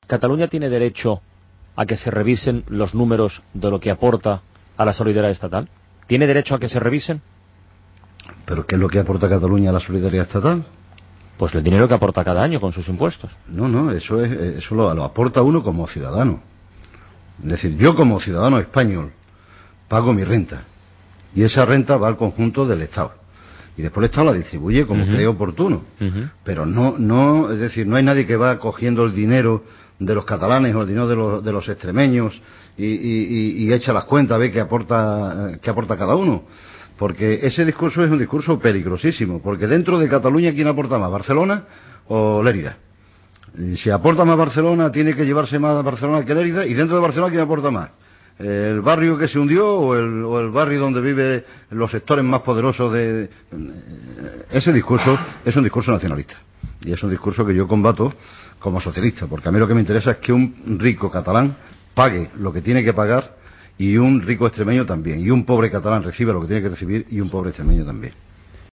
¿Cataluña tiene derecho a que se revisen los números de lo que aporta a la solidaridad estatal? ¿Tiene derecho a que se revisen? ¿Pero qué es lo que aporta Cataluña a la solidaridad estatal? Pues el dinero que aporta cada año con sus impuestos. No, eso lo aporta uno como ciudadano. Es decir, yo como ciudadano español pago mi renta y esa renta va al conjunto del Estado y después el Estado la distribuye como cree oportuno. Pero no, es decir, no hay nadie que va cogiendo el dinero de los catalanes o el dinero de los extremeños y echa las cuentas, ve qué aporta cada uno. Porque ese discurso es un discurso peligrosísimo, porque dentro de Cataluña, ¿quién aporta más, Barcelona o Lérida? Y si aporta más Barcelona, tiene que llevarse más a Barcelona que Lérida, y dentro de Barcelona, ¿quién aporta más? ¿El barrio que se hundió o el barrio donde viven los sectores más poderosos de...? Ese discurso es un discurso nacionalista, y es un discurso que yo combato como socialista, porque a mí lo que me interesa es que un rico catalán pague lo que tiene que pagar, y un rico extremeño también, y un pobre catalán recibe lo que tiene que recibir, y un pobre extremeño también.